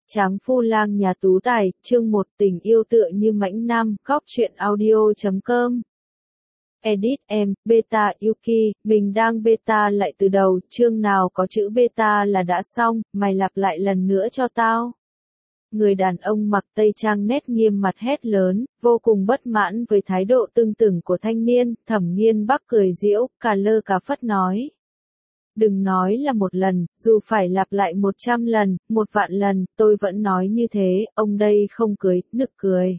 Tráng phu lang nhà tú tài, chương 1 tình yêu tựa như mãnh nam, góc truyện audio.com. Edit em, beta Yuki, mình đang beta lại từ đầu, chương nào có chữ beta là đã xong, mày lặp lại lần nữa cho tao. Người đàn ông mặc tây trang nét nghiêm mặt hét lớn, vô cùng bất mãn với thái độ tưng tửng của thanh niên. Thẩm Nghiên Bắc cười giễu, cà lơ cà phất nói. Đừng nói là một lần, dù phải lặp lại 100 lần, 1 vạn lần, tôi vẫn nói như thế, ông đây không cười, nực cười.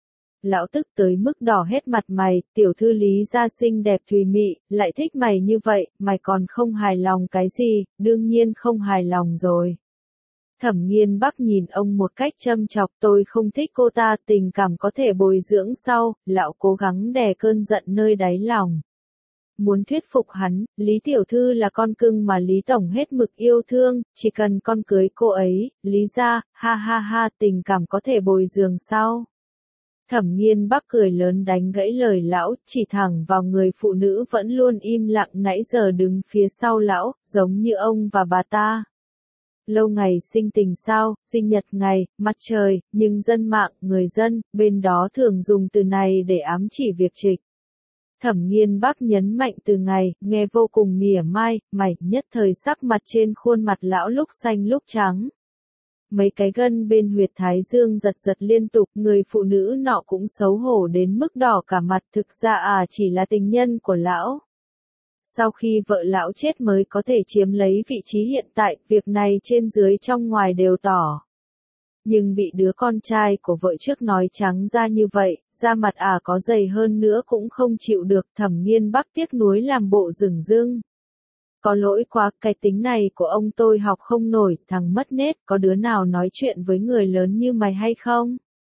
Lão tức tới mức đỏ hết mặt mày, tiểu thư Lý gia xinh đẹp thùy mị, lại thích mày như vậy, mày còn không hài lòng cái gì, đương nhiên không hài lòng rồi. Thẩm Nghiên Bắc nhìn ông một cách châm chọc, tôi không thích cô ta, tình cảm có thể bồi dưỡng sau, lão cố gắng đè cơn giận nơi đáy lòng. Muốn thuyết phục hắn, Lý tiểu thư là con cưng mà Lý tổng hết mực yêu thương, chỉ cần con cưới cô ấy, Lý gia, ha ha ha, tình cảm có thể bồi dưỡng sau. Thẩm Nghiên Bắc cười lớn đánh gãy lời lão, chỉ thẳng vào người phụ nữ vẫn luôn im lặng nãy giờ đứng phía sau lão, giống như ông và bà ta. Lâu ngày sinh tình sao, sinh nhật ngày, mặt trời, nhưng dân mạng, người dân, bên đó thường dùng từ này để ám chỉ việc trịch. Thẩm Nghiên Bắc nhấn mạnh từ ngày, nghe vô cùng mỉa mai, mày, nhất thời sắc mặt trên khuôn mặt lão lúc xanh lúc trắng. Mấy cái gân bên huyệt thái dương giật giật liên tục, người phụ nữ nọ cũng xấu hổ đến mức đỏ cả mặt, thực ra chỉ là tình nhân của lão. Sau khi vợ lão chết mới có thể chiếm lấy vị trí hiện tại, việc này trên dưới trong ngoài đều tỏ. Nhưng bị đứa con trai của vợ trước nói trắng ra như vậy, da mặt có dày hơn nữa cũng không chịu được. Thẩm Nghiên Bắc tiếc nuối làm bộ dửng dưng. Có lỗi quá, cái tính này của ông tôi học không nổi, thằng mất nết, có đứa nào nói chuyện với người lớn như mày hay không?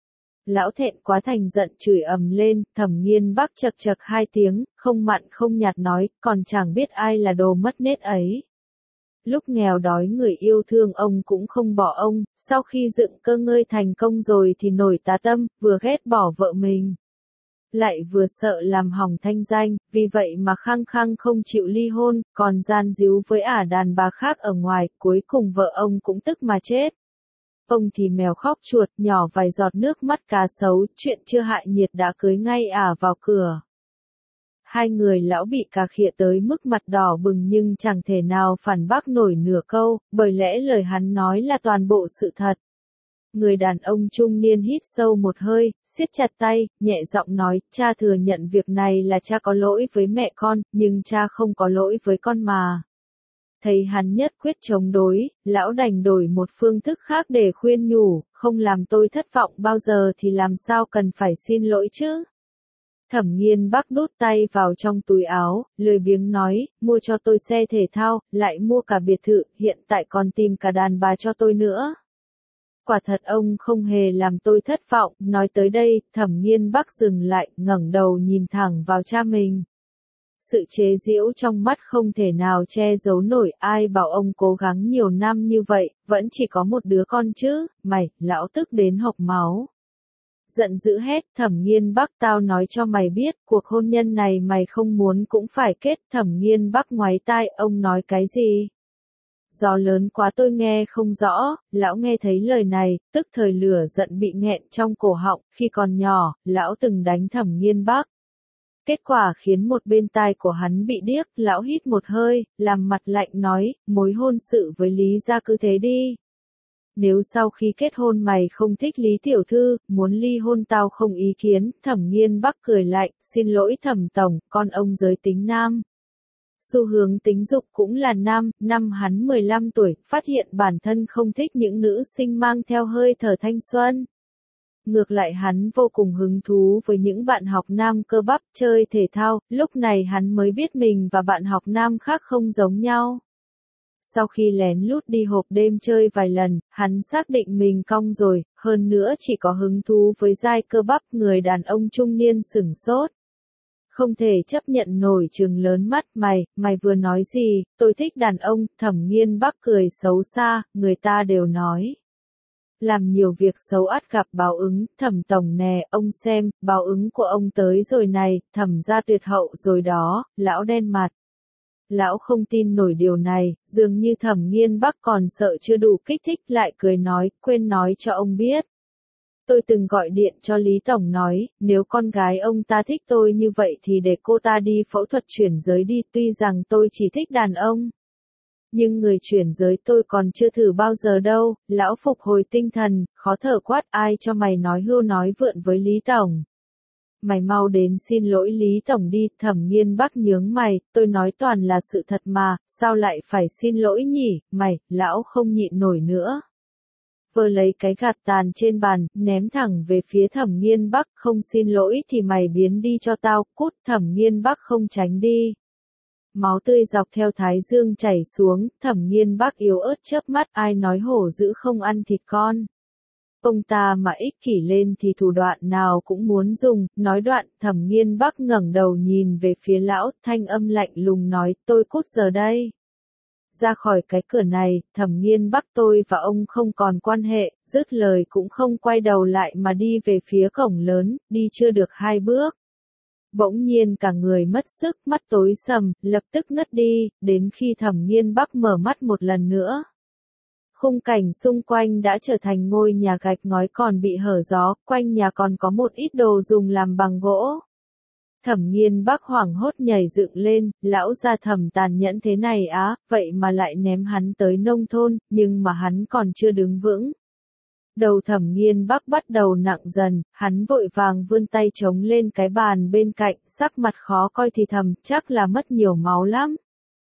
Lão thẹn quá thành giận chửi ầm lên, Thẩm Nghiên Bắc chật chật 2 tiếng, không mặn không nhạt nói, còn chẳng biết ai là đồ mất nết ấy. Lúc nghèo đói người yêu thương ông cũng không bỏ ông, sau khi dựng cơ ngơi thành công rồi thì nổi tá tâm, vừa ghét bỏ vợ mình. Lại vừa sợ làm hỏng thanh danh, vì vậy mà khăng khăng không chịu ly hôn, còn gian díu với đàn bà khác ở ngoài, cuối cùng vợ ông cũng tức mà chết. Ông thì mèo khóc chuột, nhỏ vài giọt nước mắt cá sấu, chuyện chưa hại nhiệt đã cưới ngay vào cửa. Hai người lão bị cà khịa tới mức mặt đỏ bừng nhưng chẳng thể nào phản bác nổi nửa câu, bởi lẽ lời hắn nói là toàn bộ sự thật. Người đàn ông trung niên hít sâu một hơi, siết chặt tay, nhẹ giọng nói, cha thừa nhận việc này là cha có lỗi với mẹ con, nhưng cha không có lỗi với con mà. Thấy hắn nhất quyết chống đối, lão đành đổi một phương thức khác để khuyên nhủ, không làm tôi thất vọng bao giờ thì làm sao cần phải xin lỗi chứ. Thẩm Nghiên Bắc đút tay vào trong túi áo, lười biếng nói, mua cho tôi xe thể thao, lại mua cả biệt thự, hiện tại còn tìm cả đàn bà cho tôi nữa. Quả thật ông không hề làm tôi thất vọng, nói tới đây, Thẩm Nghiên Bắc dừng lại, ngẩng đầu nhìn thẳng vào cha mình. Sự chế giễu trong mắt không thể nào che giấu nổi, ai bảo ông cố gắng nhiều năm như vậy, vẫn chỉ có một đứa con chứ, mày, lão tức đến hộc máu. Giận dữ hét, Thẩm Nghiên Bắc tao nói cho mày biết, cuộc hôn nhân này mày không muốn cũng phải kết. Thẩm Nghiên Bắc ngoáy tai, ông nói cái gì? Gió lớn quá tôi nghe không rõ, lão nghe thấy lời này, tức thời lửa giận bị nghẹn trong cổ họng, khi còn nhỏ, lão từng đánh Thẩm Nghiên Bắc. Kết quả khiến một bên tai của hắn bị điếc, lão hít một hơi, làm mặt lạnh nói, mối hôn sự với Lý gia cứ thế đi. Nếu sau khi kết hôn mày không thích Lý tiểu thư, muốn ly hôn tao không ý kiến. Thẩm Nghiên Bắc cười lạnh, xin lỗi Thẩm tổng, con ông giới tính nam. Xu hướng tính dục cũng là nam, năm hắn 15 tuổi, phát hiện bản thân không thích những nữ sinh mang theo hơi thở thanh xuân. Ngược lại hắn vô cùng hứng thú với những bạn học nam cơ bắp chơi thể thao, lúc này hắn mới biết mình và bạn học nam khác không giống nhau. Sau khi lén lút đi hộp đêm chơi vài lần, hắn xác định mình cong rồi, hơn nữa chỉ có hứng thú với giai cơ bắp. Người đàn ông trung niên sửng sốt. Không thể chấp nhận nổi trừng lớn mắt, mày vừa nói gì, tôi thích đàn ông. Thẩm Nghiên Bắc cười xấu xa, người ta đều nói. Làm nhiều việc xấu ắt gặp báo ứng, Thẩm tổng nè, ông xem, báo ứng của ông tới rồi này, Thẩm gia tuyệt hậu rồi đó, lão đen mặt. Lão không tin nổi điều này, dường như Thẩm Nghiên Bắc còn sợ chưa đủ kích thích lại cười nói, quên nói cho ông biết. Tôi từng gọi điện cho Lý Tổng nói, nếu con gái ông ta thích tôi như vậy thì để cô ta đi phẫu thuật chuyển giới đi, tuy rằng tôi chỉ thích đàn ông. Nhưng người chuyển giới tôi còn chưa thử bao giờ đâu, lão phục hồi tinh thần, khó thở quát ai cho mày nói hưu nói vượn với Lý Tổng. Mày mau đến xin lỗi Lý Tổng đi, Thẩm Nghiên Bắc nhướng mày, tôi nói toàn là sự thật mà, sao lại phải xin lỗi nhỉ, mày, lão không nhịn nổi nữa. Vơ lấy cái gạt tàn trên bàn, ném thẳng về phía Thẩm Nghiên Bắc, không xin lỗi thì mày biến đi cho tao, cút, Thẩm Nghiên Bắc không tránh đi. Máu tươi dọc theo thái dương chảy xuống, Thẩm Nghiên Bắc yếu ớt chớp mắt, ai nói hổ dữ không ăn thịt con. Ông ta mà ích kỷ lên thì thủ đoạn nào cũng muốn dùng, nói đoạn, Thẩm Nghiên Bắc ngẩng đầu nhìn về phía lão, thanh âm lạnh lùng nói, tôi cút giờ đây. Ra khỏi cái cửa này, Thẩm Nghiên Bắc tôi và ông không còn quan hệ, dứt lời cũng không quay đầu lại mà đi về phía cổng lớn, đi chưa được 2 bước. Bỗng nhiên cả người mất sức, mắt tối sầm, lập tức ngất đi, đến khi Thẩm Nghiên Bắc mở mắt một lần nữa. Khung cảnh xung quanh đã trở thành ngôi nhà gạch ngói còn bị hở gió, quanh nhà còn có một ít đồ dùng làm bằng gỗ. Thẩm Nghiên Bắc hoảng hốt nhảy dựng lên, lão gia Thẩm tàn nhẫn thế này á, vậy mà lại ném hắn tới nông thôn, nhưng mà hắn còn chưa đứng vững. Đầu Thẩm Nghiên Bắc bắt đầu nặng dần, hắn vội vàng vươn tay chống lên cái bàn bên cạnh, sắc mặt khó coi thì thầm, chắc là mất nhiều máu lắm.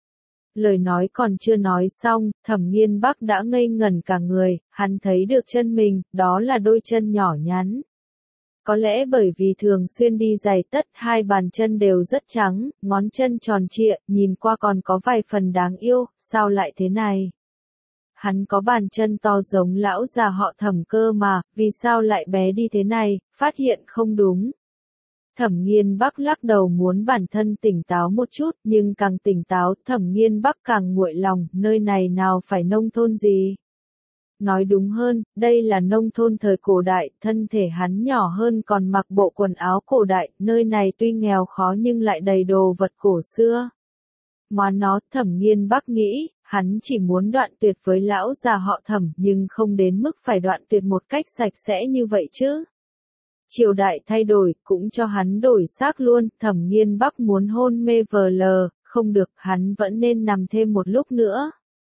Lời nói còn chưa nói xong, Thẩm Nghiên Bắc đã ngây ngẩn cả người, hắn thấy được chân mình, đó là đôi chân nhỏ nhắn. Có lẽ bởi vì thường xuyên đi giày tất, 2 bàn chân đều rất trắng, ngón chân tròn trịa, nhìn qua còn có vài phần đáng yêu, sao lại thế này? Hắn có bàn chân to giống lão già họ Thẩm cơ mà, vì sao lại bé đi thế này, phát hiện không đúng. Thẩm Nghiên Bắc lắc đầu muốn bản thân tỉnh táo một chút, nhưng càng tỉnh táo, Thẩm Nghiên Bắc càng nguội lòng, nơi này nào phải nông thôn gì. Nói đúng hơn, đây là nông thôn thời cổ đại, thân thể hắn nhỏ hơn còn mặc bộ quần áo cổ đại, nơi này tuy nghèo khó nhưng lại đầy đồ vật cổ xưa. Mà nó, Thẩm Nghiên Bắc nghĩ, hắn chỉ muốn đoạn tuyệt với lão già họ Thẩm nhưng không đến mức phải đoạn tuyệt một cách sạch sẽ như vậy chứ. Triều đại thay đổi, cũng cho hắn đổi xác luôn, Thẩm Nghiên Bắc muốn hôn mê vờ lờ, không được, hắn vẫn nên nằm thêm một lúc nữa.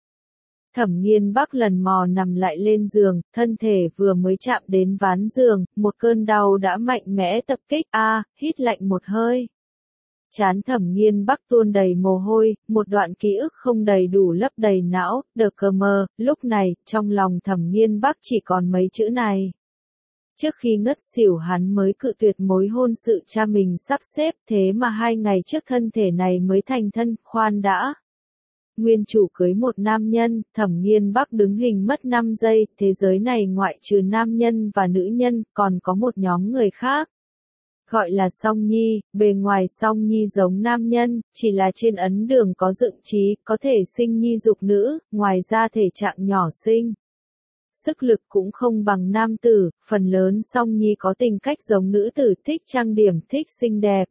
Thẩm Nghiên Bắc lần mò nằm lại lên giường, thân thể vừa mới chạm đến ván giường, một cơn đau đã mạnh mẽ tập kích, hít lạnh một hơi. Trán Thẩm Nghiên Bắc tuôn đầy mồ hôi, một đoạn ký ức không đầy đủ lấp đầy não, đờ cờ mờ, lúc này, trong lòng Thẩm Nghiên Bắc chỉ còn mấy chữ này. Trước khi ngất xỉu hắn mới cự tuyệt mối hôn sự cha mình sắp xếp, thế mà 2 ngày trước thân thể này mới thành thân, khoan đã. Nguyên chủ cưới một nam nhân, Thẩm Nghiên Bắc đứng hình mất 5 giây, thế giới này ngoại trừ nam nhân và nữ nhân, còn có một nhóm người khác. Gọi là Song Nhi, bề ngoài Song Nhi giống nam nhân, chỉ là trên ấn đường có dựng trí, có thể sinh nhi dục nữ, ngoài ra thể trạng nhỏ xinh. Sức lực cũng không bằng nam tử, phần lớn Song Nhi có tình cách giống nữ tử, thích trang điểm, thích xinh đẹp.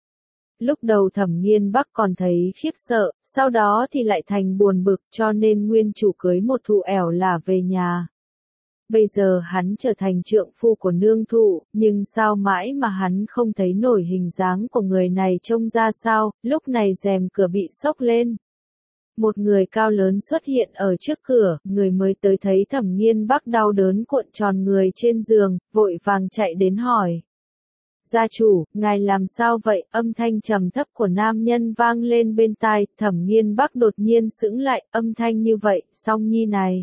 Lúc đầu Thẩm Nghiên Bắc còn thấy khiếp sợ, sau đó thì lại thành buồn bực cho nên nguyên chủ cưới một thụ ẻo là về nhà. Bây giờ hắn trở thành trượng phu của nương thụ, nhưng sao mãi mà hắn không thấy nổi hình dáng của người này trông ra sao, lúc này rèm cửa bị xốc lên. Một người cao lớn xuất hiện ở trước cửa, người mới tới thấy Thẩm Nghiên Bắc đau đớn cuộn tròn người trên giường, vội vàng chạy đến hỏi. Gia chủ, ngài làm sao vậy? Âm thanh trầm thấp của nam nhân vang lên bên tai, Thẩm Nghiên Bắc đột nhiên sững lại, âm thanh như vậy, Song Nhi này.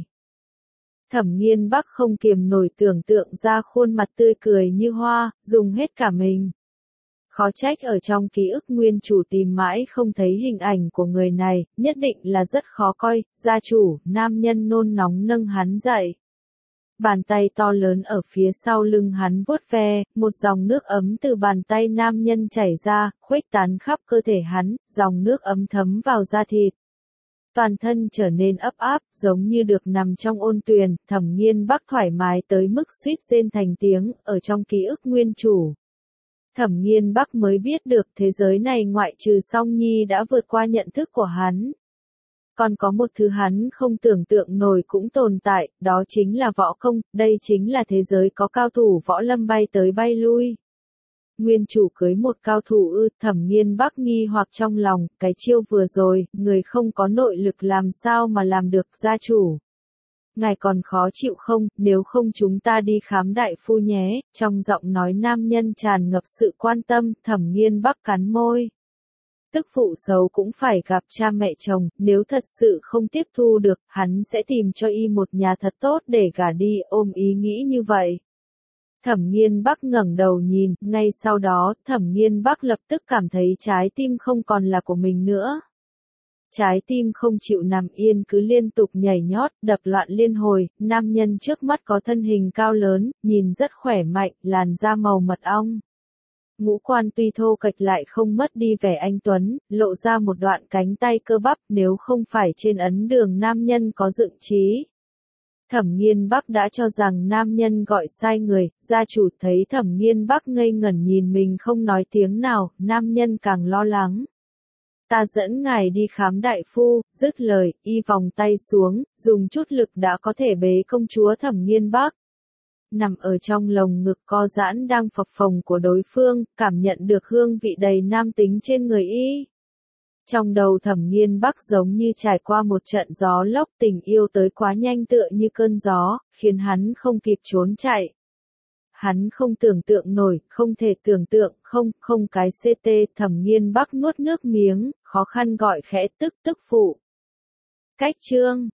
Thẩm Nghiên Bắc không kiềm nổi tưởng tượng ra khuôn mặt tươi cười như hoa, dùng hết cả mình. Khó trách ở trong ký ức nguyên chủ tìm mãi không thấy hình ảnh của người này, nhất định là rất khó coi, gia chủ, nam nhân nôn nóng nâng hắn dậy. Bàn tay to lớn ở phía sau lưng hắn vuốt ve, một dòng nước ấm từ bàn tay nam nhân chảy ra, khuếch tán khắp cơ thể hắn, dòng nước ấm thấm vào da thịt. Toàn thân trở nên ấp áp, giống như được nằm trong ôn tuyền, Thẩm Nghiên Bắc thoải mái tới mức suýt rên thành tiếng, ở trong ký ức nguyên chủ. Thẩm Nghiên Bắc mới biết được thế giới này ngoại trừ Song Nhi đã vượt qua nhận thức của hắn. Còn có một thứ hắn không tưởng tượng nổi cũng tồn tại, đó chính là võ công, đây chính là thế giới có cao thủ võ lâm bay tới bay lui. Nguyên chủ cưới một cao thủ ư? Thẩm Nghiên Bắc nghi hoặc trong lòng, cái chiêu vừa rồi, người không có nội lực làm sao mà làm được gia chủ. Ngài còn khó chịu không, nếu không chúng ta đi khám đại phu nhé, trong giọng nói nam nhân tràn ngập sự quan tâm, Thẩm Nghiên Bắc cắn môi. Tức phụ xấu cũng phải gặp cha mẹ chồng, nếu thật sự không tiếp thu được, hắn sẽ tìm cho y một nhà thật tốt để gả đi, ôm ý nghĩ như vậy. Thẩm Nghiên Bắc ngẩng đầu nhìn, ngay sau đó, Thẩm Nghiên Bắc lập tức cảm thấy trái tim không còn là của mình nữa. Trái tim không chịu nằm yên cứ liên tục nhảy nhót, đập loạn liên hồi, nam nhân trước mắt có thân hình cao lớn, nhìn rất khỏe mạnh, làn da màu mật ong. Ngũ quan tuy thô kệch lại không mất đi vẻ anh tuấn, lộ ra một đoạn cánh tay cơ bắp, nếu không phải trên ấn đường nam nhân có dựng trí. Thẩm Nghiên Bắc đã cho rằng nam nhân gọi sai người, gia chủ thấy Thẩm Nghiên Bắc ngây ngẩn nhìn mình không nói tiếng nào, nam nhân càng lo lắng. Ta dẫn ngài đi khám đại phu, dứt lời, y vòng tay xuống, dùng chút lực đã có thể bế công chúa Thẩm Nghiên Bắc. Nằm ở trong lồng ngực co giãn đang phập phồng của đối phương, cảm nhận được hương vị đầy nam tính trên người y. Trong đầu Thẩm Nghiên Bắc giống như trải qua một trận gió lốc, tình yêu tới quá nhanh tựa như cơn gió, khiến hắn không kịp trốn chạy. Hắn không tưởng tượng nổi, không thể tưởng tượng, không cái CT. Thẩm Nghiên Bắc nuốt nước miếng, khó khăn gọi khẽ tức phụ. Cách chương